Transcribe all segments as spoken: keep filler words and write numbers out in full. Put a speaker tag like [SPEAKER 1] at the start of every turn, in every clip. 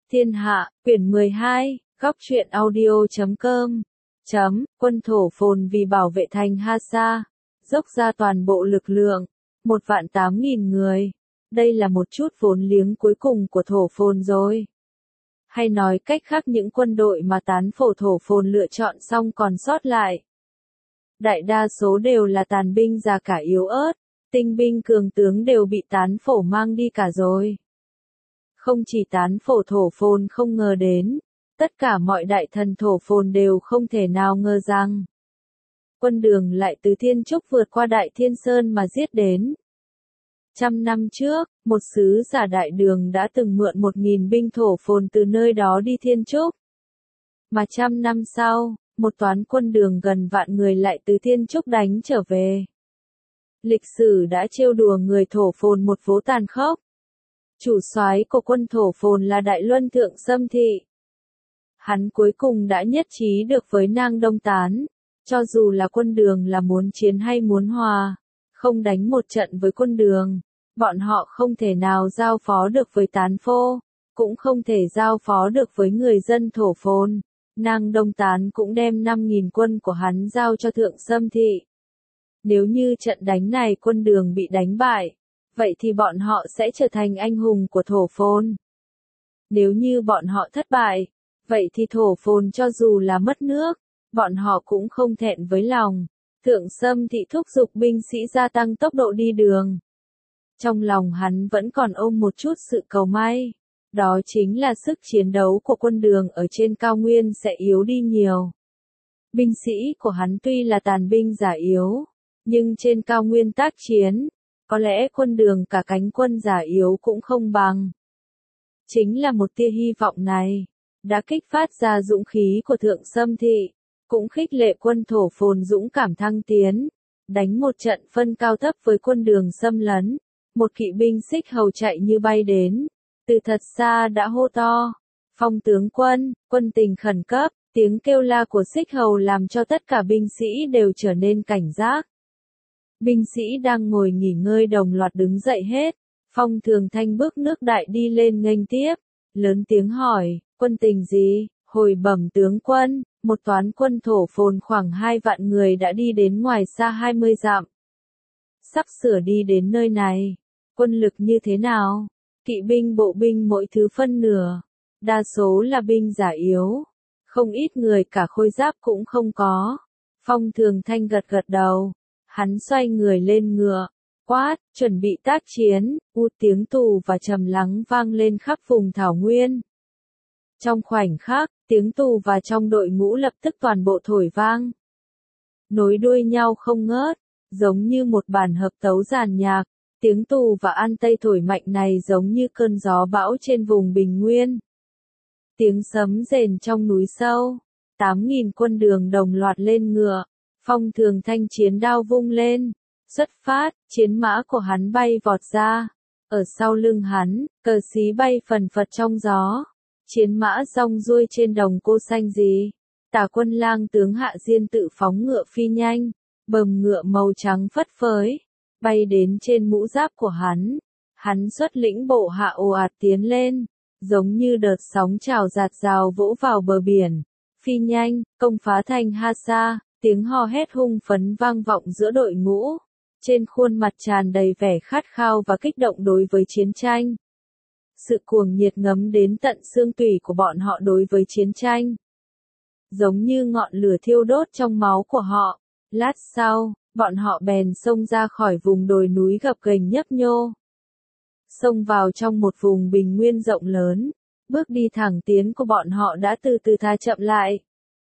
[SPEAKER 1] Thiên Hạ, quyển mười hai, góc truyện audio chấm com, chấm, quân thổ phồn vì bảo vệ thành Hasa, dốc ra toàn bộ lực lượng, một vạn tám nghìn người. Đây là một chút vốn liếng cuối cùng của thổ phồn rồi. Hay nói cách khác những quân đội mà tán phổ thổ phồn lựa chọn xong còn sót lại. Đại đa số đều là tàn binh già cả yếu ớt, tinh binh cường tướng đều bị tán phổ mang đi cả rồi. Không chỉ tán phổ thổ phồn không ngờ đến, tất cả mọi đại thần thổ phồn đều không thể nào ngờ rằng quân Đường lại từ Thiên Trúc vượt qua Đại Thiên Sơn mà giết đến. Trăm năm trước, một sứ giả Đại Đường đã từng mượn một nghìn binh thổ phồn từ nơi đó đi Thiên Trúc. Mà trăm năm sau, một toán quân Đường gần vạn người lại từ Thiên Trúc đánh trở về. Lịch sử đã trêu đùa người thổ phồn một vố tàn khốc. Chủ soái của quân thổ phồn là Đại Luân Thượng Xâm Thị. Hắn cuối cùng đã nhất trí được với Nang Đông Tán, cho dù là quân Đường là muốn chiến hay muốn hòa, không đánh một trận với quân Đường, bọn họ không thể nào giao phó được với tán phô, cũng không thể giao phó được với người dân thổ phồn. Nang Đông Tán cũng đem năm nghìn quân của hắn giao cho Thượng Xâm Thị. Nếu như trận đánh này quân Đường bị đánh bại, vậy thì bọn họ sẽ trở thành anh hùng của thổ phồn. Nếu như bọn họ thất bại, vậy thì thổ phồn cho dù là mất nước, bọn họ cũng không thẹn với lòng. Thượng Xâm Thị thúc giục binh sĩ gia tăng tốc độ đi đường. Trong lòng hắn vẫn còn ôm một chút sự cầu may. Đó chính là sức chiến đấu của quân Đường ở trên cao nguyên sẽ yếu đi nhiều. Binh sĩ của hắn tuy là tàn binh giả yếu, nhưng trên cao nguyên tác chiến, có lẽ quân Đường cả cánh quân giả yếu cũng không bằng. Chính là một tia hy vọng này, đã kích phát ra dũng khí của Thượng Xâm Thị, cũng khích lệ quân thổ phồn dũng cảm thăng tiến, đánh một trận phân cao thấp với quân Đường xâm lấn. Một kỵ binh xích hầu chạy như bay đến, từ thật xa đã hô to, Phong tướng quân, quân tình khẩn cấp. Tiếng kêu la của xích hầu làm cho tất cả binh sĩ đều trở nên cảnh giác. Binh sĩ đang ngồi nghỉ ngơi đồng loạt đứng dậy hết. Phong Thường Thanh bước nước đại đi lên nghênh tiếp, lớn tiếng hỏi, quân tình gì? Hồi bẩm tướng quân, một toán quân thổ phồn khoảng hai vạn người đã đi đến ngoài xa hai mươi dặm. Sắp sửa đi đến nơi này. Quân lực như thế nào? Kỵ binh bộ binh mỗi thứ phân nửa. Đa số là binh giả yếu. Không ít người cả khôi giáp cũng không có. Phong Thường Thanh gật gật đầu. Hắn xoay người lên ngựa. Quát, chuẩn bị tác chiến. U tiếng tù và trầm lắng vang lên khắp vùng thảo nguyên. Trong khoảnh khắc, tiếng tù và trong đội ngũ lập tức toàn bộ thổi vang. Nối đuôi nhau không ngớt, giống như một bản hợp tấu giàn nhạc. Tiếng tù và an tây thổi mạnh này giống như cơn gió bão trên vùng bình nguyên. Tiếng sấm rền trong núi sâu. Tám nghìn quân Đường đồng loạt lên ngựa. Phong Thường Thanh chiến đao vung lên. Xuất phát, chiến mã của hắn bay vọt ra. Ở sau lưng hắn, cờ xí bay phần phật trong gió. Chiến mã rong ruôi trên đồng cô xanh gì. Tả Quân Lang tướng Hạ Diên tự phóng ngựa phi nhanh. Bờm ngựa màu trắng phất phới. Bay đến trên mũ giáp của hắn. Hắn xuất lĩnh bộ hạ ồ ạt tiến lên. Giống như đợt sóng trào dạt dào vỗ vào bờ biển. Phi nhanh, công phá thành Hasa. Tiếng hò hét hung phấn vang vọng giữa đội ngũ. Trên khuôn mặt tràn đầy vẻ khát khao và kích động đối với chiến tranh. Sự cuồng nhiệt ngấm đến tận xương tủy của bọn họ đối với chiến tranh. Giống như ngọn lửa thiêu đốt trong máu của họ. Lát sau, bọn họ bèn xông ra khỏi vùng đồi núi gập ghềnh nhấp nhô. Xông vào trong một vùng bình nguyên rộng lớn. Bước đi thẳng tiến của bọn họ đã từ từ tha chậm lại.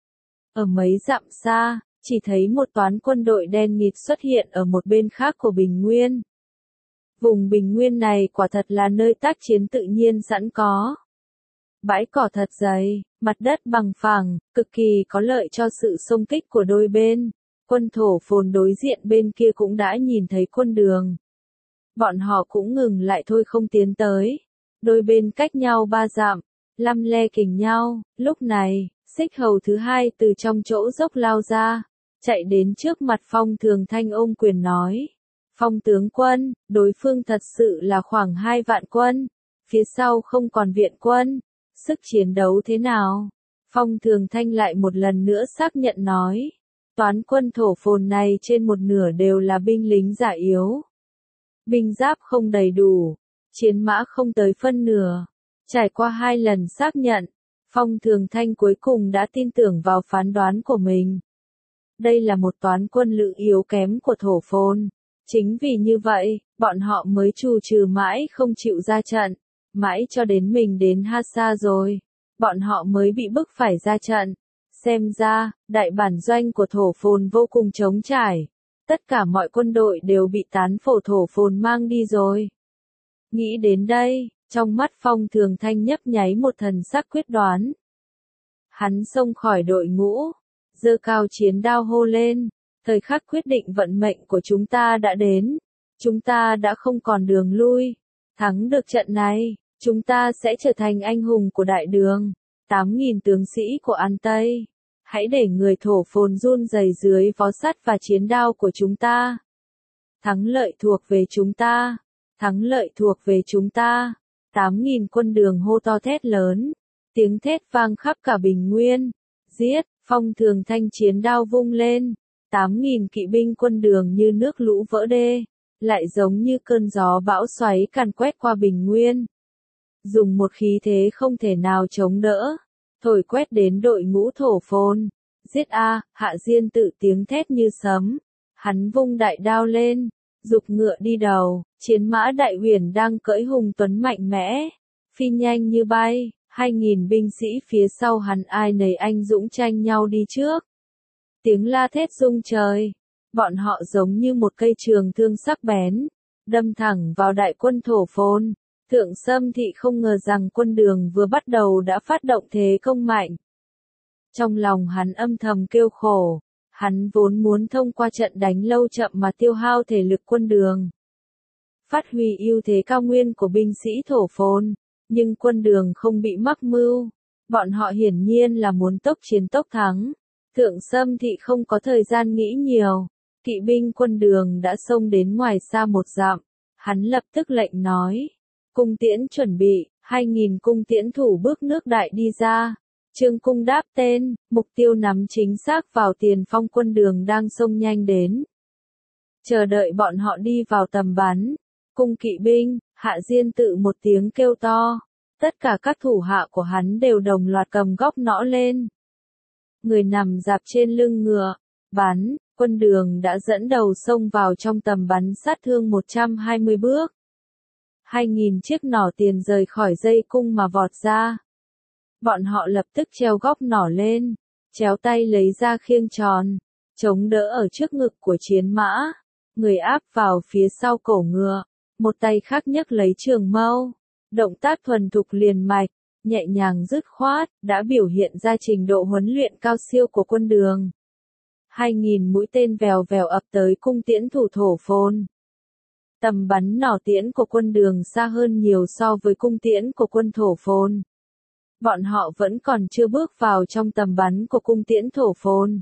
[SPEAKER 1] Ở mấy dặm xa, chỉ thấy một toán quân đội đen nghịt xuất hiện ở một bên khác của bình nguyên. Vùng bình nguyên này quả thật là nơi tác chiến tự nhiên sẵn có. Bãi cỏ thật dày, mặt đất bằng phẳng, cực kỳ có lợi cho sự xông kích của đôi bên. Quân thổ phồn đối diện bên kia cũng đã nhìn thấy quân Đường. Bọn họ cũng ngừng lại thôi không tiến tới. Đôi bên cách nhau ba dặm, lăm le kình nhau. Lúc này, xích hầu thứ hai từ trong chỗ dốc lao ra, chạy đến trước mặt Phong Thường Thanh ôm quyền nói. Phong tướng quân, đối phương thật sự là khoảng hai vạn quân. Phía sau không còn viện quân. Sức chiến đấu thế nào? Phong Thường Thanh lại một lần nữa xác nhận nói. Toán quân thổ phồn này trên một nửa đều là binh lính già yếu. Binh giáp không đầy đủ, chiến mã không tới phân nửa. Trải qua hai lần xác nhận, Phong Thường Thanh cuối cùng đã tin tưởng vào phán đoán của mình. Đây là một toán quân lự yếu kém của thổ phồn. Chính vì như vậy, bọn họ mới trù trừ mãi không chịu ra trận. Mãi cho đến mình đến Hasa rồi, bọn họ mới bị bức phải ra trận. Xem ra, đại bản doanh của thổ phồn vô cùng trống trải. Tất cả mọi quân đội đều bị tán phổ thổ phồn mang đi rồi. Nghĩ đến đây, trong mắt Phong Thường Thanh nhấp nháy một thần sắc quyết đoán. Hắn xông khỏi đội ngũ, giơ cao chiến đao hô lên. Thời khắc quyết định vận mệnh của chúng ta đã đến. Chúng ta đã không còn đường lui. Thắng được trận này, chúng ta sẽ trở thành anh hùng của đại đường. tám nghìn tướng sĩ của An Tây. Hãy để người thổ phồn run rẩy dưới vó sắt và chiến đao của chúng ta. Thắng lợi thuộc về chúng ta. Thắng lợi thuộc về chúng ta. tám nghìn quân đường hô to thét lớn. Tiếng thét vang khắp cả Bình Nguyên. Giết, Phong Thường Thanh chiến đao vung lên. tám nghìn kỵ binh quân đường như nước lũ vỡ đê. Lại giống như cơn gió bão xoáy càn quét qua Bình Nguyên. Dùng một khí thế không thể nào chống đỡ. Thổi quét đến đội ngũ thổ phồn. Giết a, Hạ Diên tự tiếng thét như sấm. Hắn vung đại đao lên, giục ngựa đi đầu, chiến mã đại huyền đang cưỡi hùng tuấn mạnh mẽ, phi nhanh như bay, hai nghìn binh sĩ phía sau hắn ai nấy anh dũng tranh nhau đi trước. Tiếng la thét rung trời, bọn họ giống như một cây trường thương sắc bén, đâm thẳng vào đại quân thổ phồn. Thượng Sâm Thị không ngờ rằng quân đường vừa bắt đầu đã phát động thế công mạnh. Trong lòng hắn âm thầm kêu khổ, hắn vốn muốn thông qua trận đánh lâu chậm mà tiêu hao thể lực quân đường. Phát huy ưu thế cao nguyên của binh sĩ thổ phồn, nhưng quân đường không bị mắc mưu. Bọn họ hiển nhiên là muốn tốc chiến tốc thắng. Thượng Sâm Thị không có thời gian nghĩ nhiều. Kỵ binh quân đường đã xông đến ngoài xa một dặm. Hắn lập tức lệnh nói. Cung tiễn chuẩn bị, hai nghìn cung tiễn thủ bước nước đại đi ra. Trương cung đáp tên, mục tiêu nắm chính xác vào tiền phong quân đường đang xông nhanh đến. Chờ đợi bọn họ đi vào tầm bắn. Cung kỵ binh, Hạ Diên tự một tiếng kêu to. Tất cả các thủ hạ của hắn đều đồng loạt cầm góc nõ lên. Người nằm dạp trên lưng ngựa, bắn, quân đường đã dẫn đầu xông vào trong tầm bắn sát thương một trăm hai mươi bước. Hai nghìn chiếc nỏ tiền rời khỏi dây cung mà vọt ra. Bọn họ lập tức treo góc nỏ lên, chéo tay lấy ra khiêng tròn, chống đỡ ở trước ngực của chiến mã, người áp vào phía sau cổ ngựa, một tay khác nhấc lấy trường mâu, động tác thuần thục liền mạch, nhẹ nhàng dứt khoát, đã biểu hiện ra trình độ huấn luyện cao siêu của quân đường. Hai nghìn mũi tên vèo vèo ập tới cung tiễn thủ thổ phồn. Tầm bắn nỏ tiễn của quân đường xa hơn nhiều so với cung tiễn của quân thổ phồn. Bọn họ vẫn còn chưa bước vào trong tầm bắn của cung tiễn thổ phồn.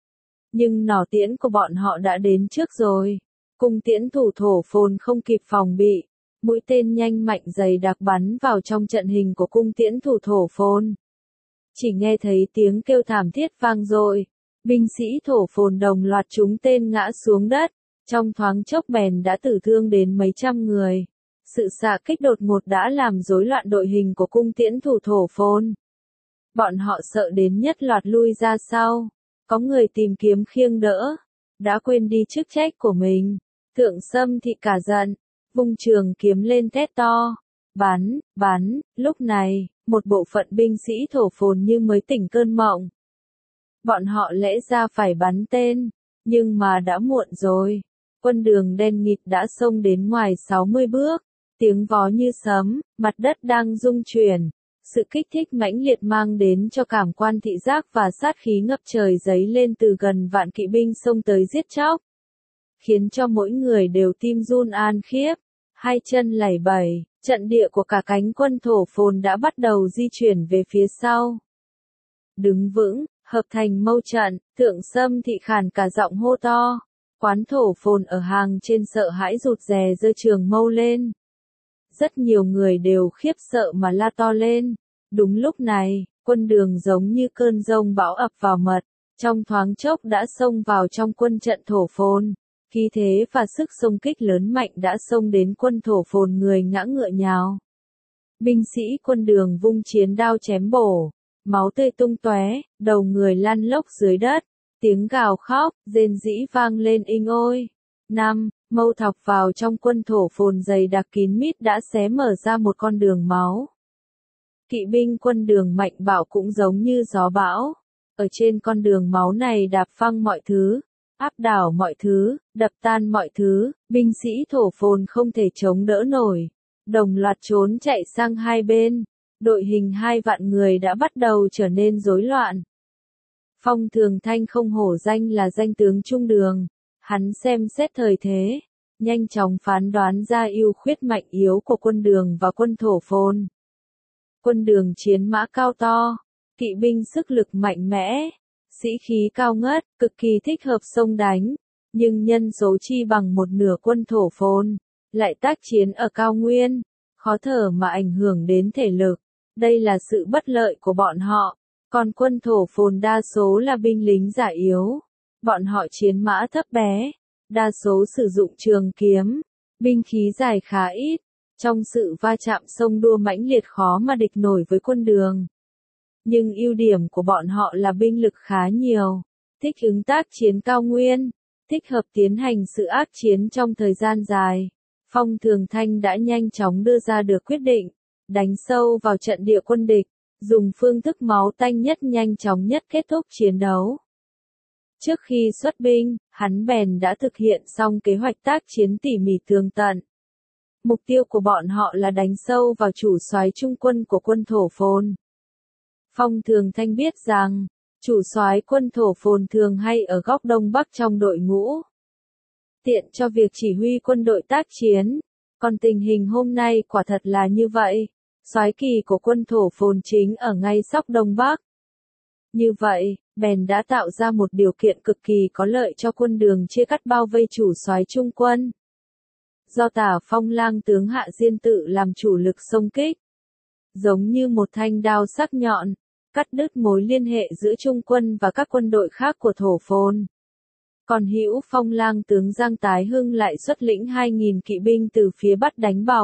[SPEAKER 1] Nhưng nỏ tiễn của bọn họ đã đến trước rồi. Cung tiễn thủ thổ phồn không kịp phòng bị. Mũi tên nhanh mạnh dày đặc bắn vào trong trận hình của cung tiễn thủ thổ phồn. Chỉ nghe thấy tiếng kêu thảm thiết vang dội. Binh sĩ thổ phồn đồng loạt trúng tên ngã xuống đất. Trong thoáng chốc bèn đã tử thương đến mấy trăm người. Sự xạ kích đột ngột đã làm rối loạn đội hình của cung tiễn thủ thổ phồn. Bọn họ sợ đến nhất loạt lui ra sau. Có người tìm kiếm khiêng đỡ. Đã quên đi chức trách của mình. Thượng Sâm Thị cả giận. Vung trường kiếm lên thét to. Bắn, bắn, lúc này, một bộ phận binh sĩ thổ phồn như mới tỉnh cơn mộng. Bọn họ lẽ ra phải bắn tên. Nhưng mà đã muộn rồi. Quân đường đen nghịt đã xông đến ngoài sáu mươi bước. Tiếng vó như sấm, mặt đất đang rung chuyển. Sự kích thích mãnh liệt mang đến cho cảm quan thị giác và sát khí ngập trời dấy lên từ gần vạn kỵ binh xông tới giết chóc. Khiến cho mỗi người đều tim run an khiếp, hai chân lẩy bẩy, trận địa của cả cánh quân thổ phồn đã bắt đầu di chuyển về phía sau. Đứng vững, hợp thành mâu trận, Thượng Sâm Thị khàn cả giọng hô to. Quán thổ phồn ở hàng trên sợ hãi rụt rè giơ trường mâu lên. Rất nhiều người đều khiếp sợ mà la to lên. Đúng lúc này, quân Đường giống như cơn giông bão ập vào mật, trong thoáng chốc đã xông vào trong quân trận Thổ Phồn. Khí thế và sức xông kích lớn mạnh đã xông đến quân Thổ Phồn, người ngã ngựa nhào. Binh sĩ quân Đường vung chiến đao chém bổ, máu tươi tung tóe, đầu người lăn lóc dưới đất, tiếng gào khóc, rên rỉ vang lên inh ôi. Năm, mâu thọc vào trong quân Thổ Phồn dày đặc kín mít đã xé mở ra một con đường máu. Kỵ binh quân Đường mạnh bạo cũng giống như gió bão. Ở trên con đường máu này đạp phăng mọi thứ, áp đảo mọi thứ, đập tan mọi thứ, binh sĩ Thổ Phồn không thể chống đỡ nổi. Đồng loạt trốn chạy sang hai bên, đội hình hai vạn người đã bắt đầu trở nên rối loạn. Phong Thường Thanh không hổ danh là danh tướng trung đường, hắn xem xét thời thế, nhanh chóng phán đoán ra ưu khuyết mạnh yếu của quân Đường và quân Thổ Phồn. Quân Đường chiến mã cao to, kỵ binh sức lực mạnh mẽ, sĩ khí cao ngất, cực kỳ thích hợp xông đánh, nhưng nhân số chi bằng một nửa quân Thổ Phồn, lại tác chiến ở cao nguyên, khó thở mà ảnh hưởng đến thể lực. Đây là sự bất lợi của bọn họ, còn quân Thổ Phồn đa số là binh lính già yếu. Bọn họ chiến mã thấp bé, đa số sử dụng trường kiếm, binh khí dài khá ít, trong sự va chạm xông đua mãnh liệt khó mà địch nổi với quân Đường. Nhưng ưu điểm của bọn họ là binh lực khá nhiều, thích ứng tác chiến cao nguyên, thích hợp tiến hành sự ác chiến trong thời gian dài. Phong Thường Thanh đã nhanh chóng đưa ra được quyết định, đánh sâu vào trận địa quân địch, dùng phương thức máu tanh nhất nhanh chóng nhất kết thúc chiến đấu. Trước khi xuất binh, hắn bèn đã thực hiện xong kế hoạch tác chiến tỉ mỉ tường tận. Mục tiêu của bọn họ là đánh sâu vào chủ soái trung quân của quân Thổ Phồn. Phong Thường Thanh biết rằng, chủ soái quân Thổ Phồn thường hay ở góc đông bắc trong đội ngũ, tiện cho việc chỉ huy quân đội tác chiến. Còn tình hình hôm nay quả thật là như vậy, soái kỳ của quân Thổ Phồn chính ở ngay sóc đông bắc. Như vậy, bèn đã tạo ra một điều kiện cực kỳ có lợi cho quân Đường chia cắt bao vây chủ soái trung quân. Do Tả Phong lang tướng Hạ Diên Tự làm chủ lực xông kích, giống như một thanh đao sắc nhọn, cắt đứt mối liên hệ giữa trung quân và các quân đội khác của Thổ Phồn. Còn Hữu Phong lang tướng Giang Tái Hưng lại xuất lĩnh hai nghìn kỵ binh từ phía bắc đánh bọc.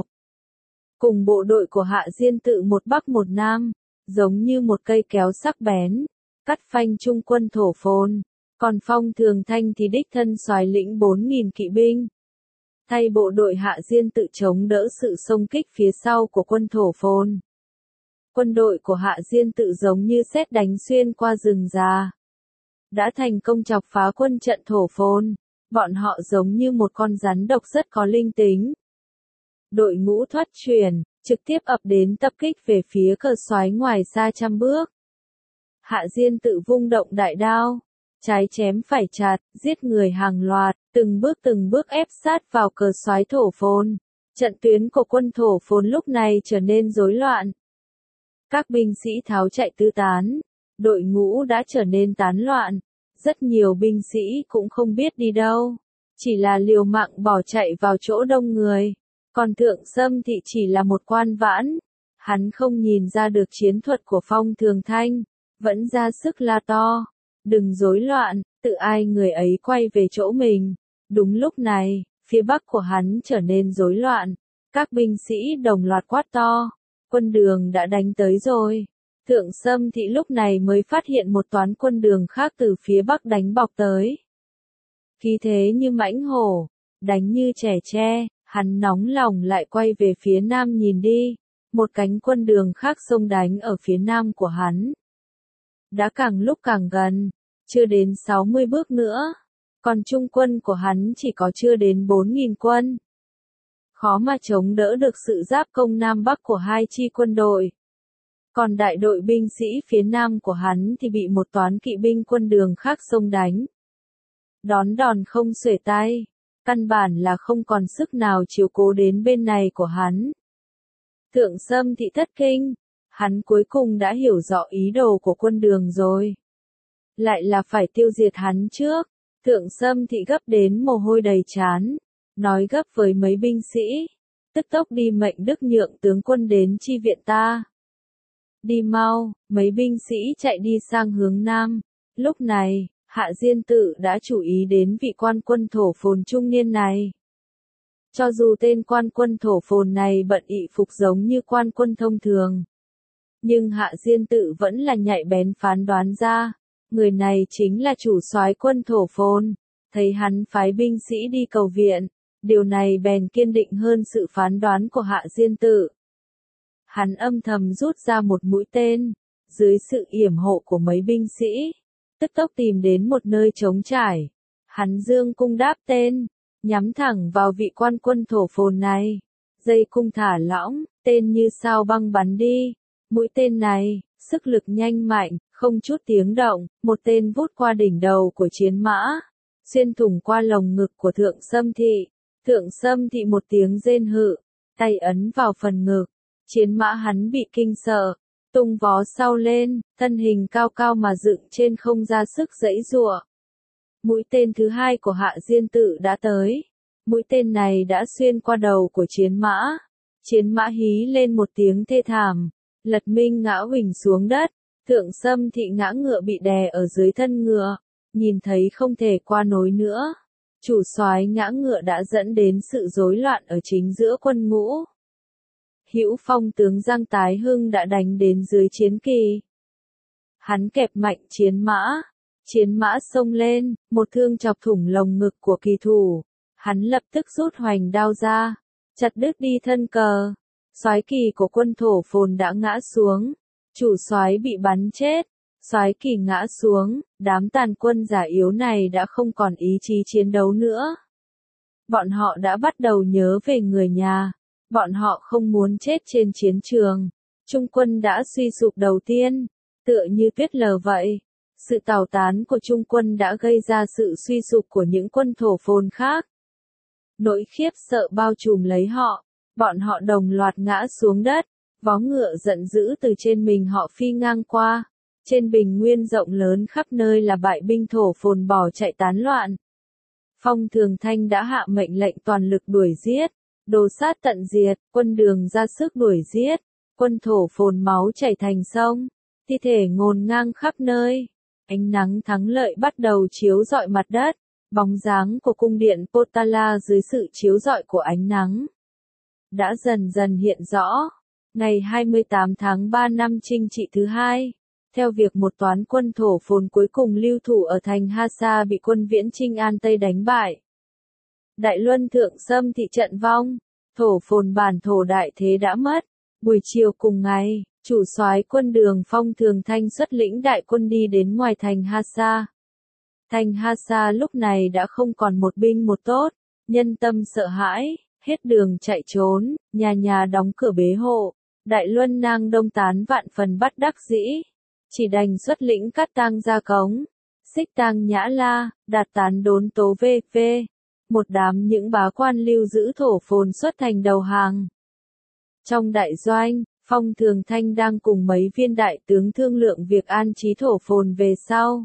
[SPEAKER 1] Cùng bộ đội của Hạ Diên Tự một bắc một nam, giống như một cây kéo sắc bén, cắt phanh trung quân Thổ Phồn. Còn Phong Thường Thanh thì đích thân soái lĩnh bốn nghìn kỵ binh, thay bộ đội Hạ Diên Tự chống đỡ sự xông kích phía sau của quân Thổ Phồn. Quân đội của Hạ Diên Tự giống như sét đánh xuyên qua rừng già, đã thành công chọc phá quân trận Thổ Phồn. Bọn họ giống như một con rắn độc rất có linh tính. Đội ngũ thoát chuyển, trực tiếp ập đến tập kích về phía cờ soái ngoài xa trăm bước. Hạ Diên Tự vung động đại đao, trái chém phải chặt, giết người hàng loạt, từng bước từng bước ép sát vào cờ soái Thổ Phồn. Trận tuyến của quân Thổ Phồn lúc này trở nên rối loạn. Các binh sĩ tháo chạy tứ tán, đội ngũ đã trở nên tán loạn, rất nhiều binh sĩ cũng không biết đi đâu, chỉ là liều mạng bỏ chạy vào chỗ đông người. Còn Thượng Sâm Thị chỉ là một quan vãn, hắn không nhìn ra được chiến thuật của Phong Thường Thanh, vẫn ra sức la to, đừng rối loạn, tự ai người ấy quay về chỗ mình. Đúng lúc này, phía bắc của hắn trở nên rối loạn, các binh sĩ đồng loạt quát to, quân Đường đã đánh tới rồi. Thượng Sâm Thị lúc này mới phát hiện một toán quân Đường khác từ phía bắc đánh bọc tới. Khí thế như mãnh hổ, đánh như trẻ tre, hắn nóng lòng lại quay về phía nam nhìn đi, một cánh quân Đường khác xông đánh ở phía nam của hắn. Đã càng lúc càng gần, chưa đến sáu mươi bước nữa, còn trung quân của hắn chỉ có chưa đến bốn nghìn quân. Khó mà chống đỡ được sự giáp công Nam Bắc của hai chi quân đội. Còn đại đội binh sĩ phía nam của hắn thì bị một toán kỵ binh quân Đường khác xông đánh. Đón đòn không xuể tay, căn bản là không còn sức nào chiếu cố đến bên này của hắn. Thượng Sâm Thị thất kinh, hắn cuối cùng đã hiểu rõ ý đồ của quân Đường rồi. Lại là phải tiêu diệt hắn trước. Thượng Sâm Thị gấp đến mồ hôi đầy trán, nói gấp với mấy binh sĩ, tức tốc đi mệnh Đức Nhượng tướng quân đến chi viện ta. đi mau, mấy binh sĩ chạy đi sang hướng nam. Lúc này, Hạ Diên Tự đã chú ý đến vị quan quân thổ phồn trung niên này. Cho dù tên quan quân thổ phồn này bận y phục giống như quan quân thông thường, nhưng Hạ Diên Tự vẫn là nhạy bén phán đoán ra, người này chính là chủ soái quân thổ phồn. Thấy hắn phái binh sĩ đi cầu viện, điều này bèn kiên định hơn sự phán đoán của Hạ Diên Tự. Hắn âm thầm rút ra một mũi tên, dưới sự yểm hộ của mấy binh sĩ, tức tốc tìm đến một nơi trống trải. Hắn dương cung đáp tên, nhắm thẳng vào vị quan quân thổ phồn này. Dây cung thả lỏng, tên như sao băng bắn đi. Mũi tên này, sức lực nhanh mạnh, không chút tiếng động, một tên vút qua đỉnh đầu của chiến mã, xuyên thủng qua lồng ngực của Thượng Sâm Thị. Thượng Sâm Thị một tiếng rên hự, tay ấn vào phần ngực. Chiến mã hắn bị kinh sợ, tung vó sau lên, thân hình cao cao mà dựng trên không ra sức giãy giụa. Mũi tên thứ hai của Hạ Diên Tự đã tới. Mũi tên này đã xuyên qua đầu của chiến mã. Chiến mã hí lên một tiếng thê thảm, lật minh ngã huỳnh xuống đất. Thượng Sâm Thị ngã ngựa bị đè ở dưới thân ngựa, nhìn thấy không thể qua nối nữa. Chủ soái ngã ngựa đã dẫn đến sự rối loạn ở chính giữa quân ngũ. Hữu Phong tướng Giang Tái Hưng đã đánh đến dưới chiến kỳ. Hắn kẹp mạnh chiến mã, chiến mã xông lên, một thương chọc thủng lồng ngực của kỳ thủ. Hắn lập tức rút hoành đao ra, chặt đứt đi thân cờ. Soái kỳ của quân thổ phồn đã ngã xuống, chủ soái bị bắn chết. Soái kỳ ngã xuống, đám tàn quân già yếu này đã không còn ý chí chiến đấu nữa. Bọn họ đã bắt đầu nhớ về người nhà. Bọn họ không muốn chết trên chiến trường. Trung quân đã suy sụp đầu tiên, tựa như tuyết lở vậy. Sự tào tán của Trung quân đã gây ra sự suy sụp của những quân thổ phồn khác. Nỗi khiếp sợ bao trùm lấy họ. Bọn họ đồng loạt ngã xuống đất. Vó ngựa giận dữ từ trên mình họ phi ngang qua. Trên bình nguyên rộng lớn khắp nơi là bại binh thổ phồn bỏ chạy tán loạn. Phong Thường Thanh đã hạ mệnh lệnh toàn lực đuổi giết. Đồ sát tận diệt, quân Đường ra sức đuổi giết, quân thổ phồn máu chảy thành sông, thi thể ngổn ngang khắp nơi. Ánh nắng thắng lợi bắt đầu chiếu rọi mặt đất, bóng dáng của cung điện Potala dưới sự chiếu rọi của ánh nắng đã dần dần hiện rõ. Ngày hai mươi tám tháng ba năm Trinh Trị thứ hai, theo việc một toán quân thổ phồn cuối cùng lưu thủ ở thành Hasa bị quân Viễn Chinh An Tây đánh bại. Đại Luân Thượng Sâm Thị trận vong, thổ phồn bản thổ đại thế đã mất. Buổi chiều cùng ngày, chủ soái quân Đường Phong Thường Thanh xuất lĩnh đại quân đi đến ngoài thành Hasa. Thành Hasa lúc này đã không còn một binh một tốt, nhân tâm sợ hãi, hết đường chạy trốn, nhà nhà đóng cửa bế hộ. Đại Luân Nang Đông tán vạn phần bắt đắc dĩ, chỉ đành xuất lĩnh Cát Tang ra cống. Xích Tang Nhã La, Đạt Tán Đốn Tố vê vê. Một đám những bá quan lưu giữ thổ phồn xuất thành đầu hàng. Trong đại doanh, Phong Thường Thanh đang cùng mấy viên đại tướng thương lượng việc an trí thổ phồn về sau.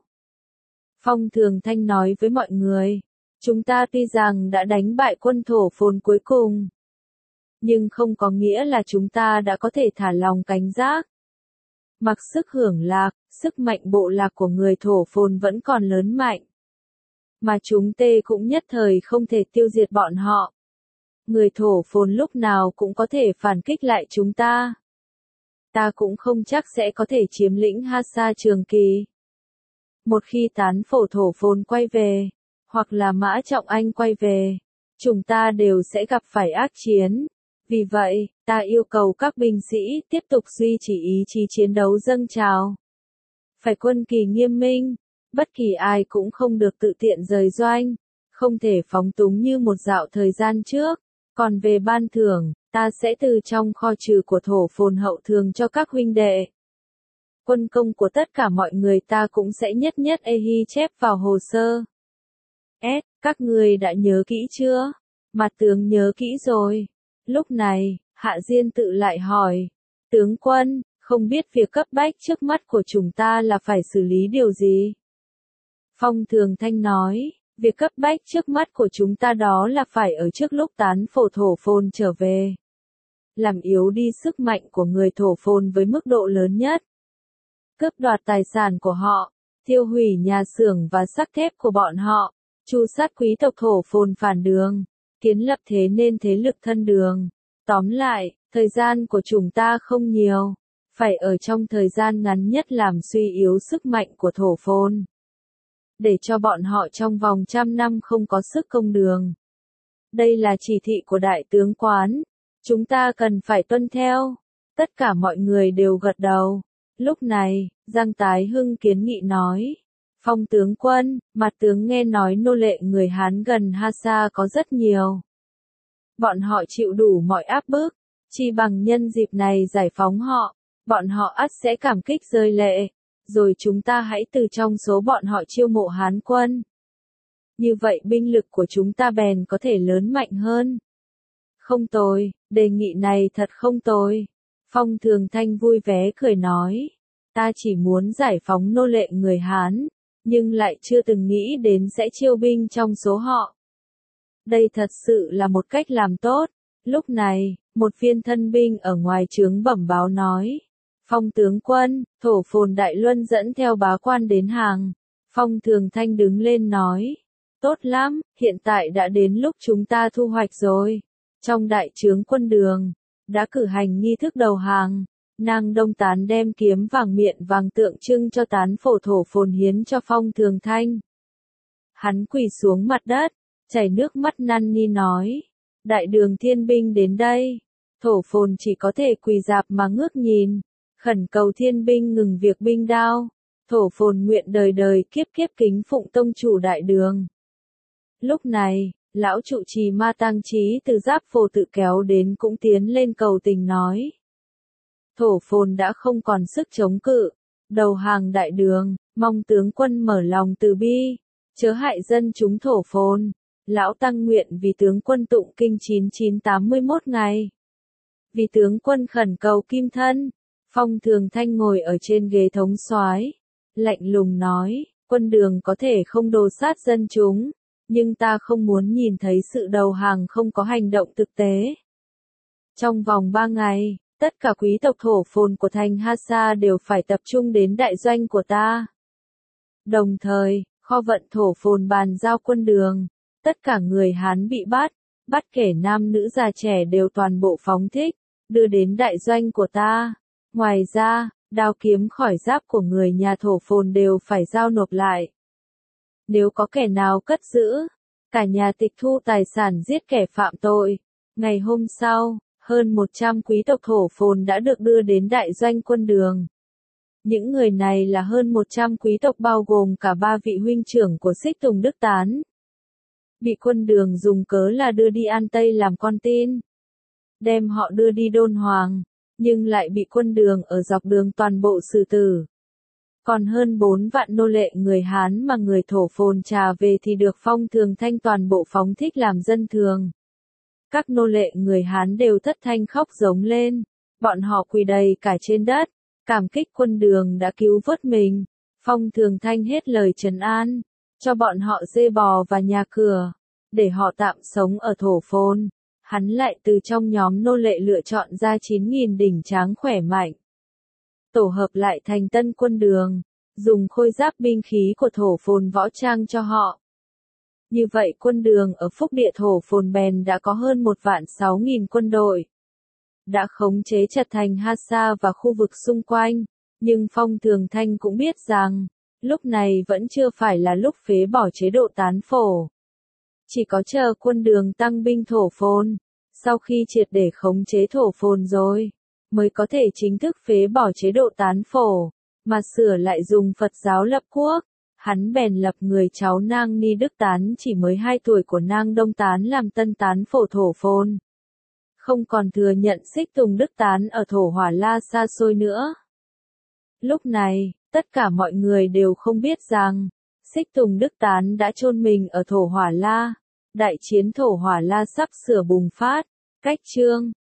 [SPEAKER 1] Phong Thường Thanh nói với mọi người, chúng ta tuy rằng đã đánh bại quân thổ phồn cuối cùng, nhưng không có nghĩa là chúng ta đã có thể thả lòng cảnh giác. Mặc sức hưởng lạc, sức mạnh bộ lạc của người thổ phồn vẫn còn lớn mạnh. Mà chúng tê cũng nhất thời không thể tiêu diệt bọn họ. Người thổ phồn lúc nào cũng có thể phản kích lại chúng ta. Ta cũng không chắc sẽ có thể chiếm lĩnh Hasa Trường Kỳ. Một khi tán phổ thổ phồn quay về, hoặc là Mã Trọng Anh quay về, chúng ta đều sẽ gặp phải ác chiến. Vì vậy, ta yêu cầu các binh sĩ tiếp tục duy trì ý chí chiến đấu dâng trào. Phải quân kỳ nghiêm minh, bất kỳ ai cũng không được tự tiện rời doanh, không thể phóng túng như một dạo thời gian trước. Còn về ban thưởng, ta sẽ từ trong kho trừ của thổ phồn hậu thường cho các huynh đệ. Quân công của tất cả mọi người ta cũng sẽ nhất nhất ghi chép vào hồ sơ. S, các người đã nhớ kỹ chưa? Mặt tướng nhớ kỹ rồi. Lúc này, Hạ Diên Tự lại hỏi, tướng quân, không biết việc cấp bách trước mắt của chúng ta là phải xử lý điều gì? Phong Thường Thanh nói, việc cấp bách trước mắt của chúng ta đó là phải ở trước lúc tán phổ thổ phồn trở về. làm yếu đi sức mạnh của người thổ phồn với mức độ lớn nhất. Cướp đoạt tài sản của họ, tiêu hủy nhà xưởng và sắt thép của bọn họ, tru sát quý tộc thổ phồn phản đường, kiến lập thế nên thế lực thân đường. Tóm lại, thời gian của chúng ta không nhiều, phải ở trong thời gian ngắn nhất làm suy yếu sức mạnh của thổ phồn, để cho bọn họ trong vòng trăm năm không có sức công đường. Đây là chỉ thị của đại tướng Quán, chúng ta cần phải tuân theo. Tất cả mọi người đều gật đầu. Lúc này, Giang Tái Hưng kiến nghị nói, Phong tướng quân, mặt tướng nghe nói nô lệ người Hán gần Hasa có rất nhiều. Bọn họ chịu đủ mọi áp bức, chỉ bằng nhân dịp này giải phóng họ, bọn họ ắt sẽ cảm kích rơi lệ, rồi chúng ta hãy từ trong số bọn họ chiêu mộ Hán quân. Như vậy binh lực của chúng ta bèn có thể lớn mạnh hơn. Không tồi, đề nghị này thật không tồi. Phong Thường Thanh vui vẻ cười nói, ta chỉ muốn giải phóng nô lệ người Hán, nhưng lại chưa từng nghĩ đến sẽ chiêu binh trong số họ. Đây thật sự là một cách làm tốt. Lúc này, một viên thân binh ở ngoài trướng bẩm báo nói, Phong tướng quân, thổ phồn Đại Luân dẫn theo bá quan đến hàng. Phong Thường Thanh đứng lên nói, tốt lắm, hiện tại đã đến lúc chúng ta thu hoạch rồi. Trong đại trướng quân đường, đã cử hành nghi thức đầu hàng. Nang Đông Tán đem kiếm vàng miện vàng tượng trưng cho tán phổ thổ phồn hiến cho Phong Thường Thanh. Hắn quỳ xuống mặt đất, chảy nước mắt năn ni nói, đại đường thiên binh đến đây. Thổ phồn chỉ có thể quỳ dạp mà ngước nhìn, khẩn cầu thiên binh ngừng việc binh đao. Thổ phồn nguyện đời đời kiếp kiếp kính phụng tông chủ đại đường. Lúc này, lão trụ trì Ma Tăng Chí từ Giáp Phổ tự kéo đến cũng tiến lên cầu tình nói. Thổ phồn đã không còn sức chống cự, đầu hàng đại đường, mong tướng quân mở lòng từ bi, chớ hại dân chúng thổ phồn. Lão Tăng nguyện vì tướng quân tụng kinh chín chín tám mươi mốt ngày. Vì tướng quân khẩn cầu kim thân. Phong Thường Thanh ngồi ở trên ghế thống soái, lạnh lùng nói, quân đường có thể không đồ sát dân chúng, nhưng ta không muốn nhìn thấy sự đầu hàng không có hành động thực tế. Trong vòng ba ngày, tất cả quý tộc thổ phồn của thành Hasa đều phải tập trung đến đại doanh của ta. Đồng thời, kho vận thổ phồn bàn giao quân đường, tất cả người Hán bị bắt, bắt kể nam nữ già trẻ đều toàn bộ phóng thích, đưa đến đại doanh của ta. Ngoài ra, đao kiếm khỏi giáp của người nhà thổ phồn đều phải giao nộp lại. Nếu có kẻ nào cất giữ, cả nhà tịch thu tài sản giết kẻ phạm tội. Ngày hôm sau, hơn một trăm quý tộc thổ phồn đã được đưa đến đại doanh quân đường. Những người này là hơn một trăm quý tộc bao gồm cả ba vị huynh trưởng của Xích Tùng Đức Tán. Bị quân đường dùng cớ là đưa đi An Tây làm con tin. Đem họ đưa đi Đôn Hoàng, nhưng lại bị quân đường ở dọc đường toàn bộ xử tử. Còn hơn bốn vạn nô lệ người Hán mà người thổ phồn trả về thì được Phong Thường Thanh toàn bộ phóng thích làm dân thường. Các nô lệ người Hán đều thất thanh khóc giống lên, bọn họ quỳ đầy cả trên đất, cảm kích quân đường đã cứu vớt mình. Phong Thường Thanh hết lời trấn an, cho bọn họ dê bò và nhà cửa, để họ tạm sống ở thổ phồn. Hắn lại từ trong nhóm nô lệ lựa chọn ra chín nghìn đỉnh tráng khỏe mạnh, tổ hợp lại thành tân quân đường, dùng khôi giáp binh khí của thổ phồn võ trang cho họ. Như vậy quân đường ở phúc địa thổ phồn bèn đã có hơn một vạn sáu nghìn quân đội, đã khống chế chặt thành Hasa và khu vực xung quanh. Nhưng Phong Thường Thanh cũng biết rằng, lúc này vẫn chưa phải là lúc phế bỏ chế độ tán phổ. Chỉ có chờ quân đường tăng binh thổ phồn, sau khi triệt để khống chế thổ phồn rồi, mới có thể chính thức phế bỏ chế độ tán phổ, mà sửa lại dùng Phật giáo lập quốc. Hắn bèn lập người cháu Nang Ni Đức Tán chỉ mới hai tuổi của Nang Đông Tán làm tân tán phổ thổ phồn. Không còn thừa nhận Xích Tùng Đức Tán ở thổ Hỏa La xa xôi nữa. Lúc này, tất cả mọi người đều không biết rằng, Xích Tùng Đức Tán đã chôn mình ở thổ Hỏa La. Đại chiến thổ Hỏa La sắp sửa bùng phát. Cách chương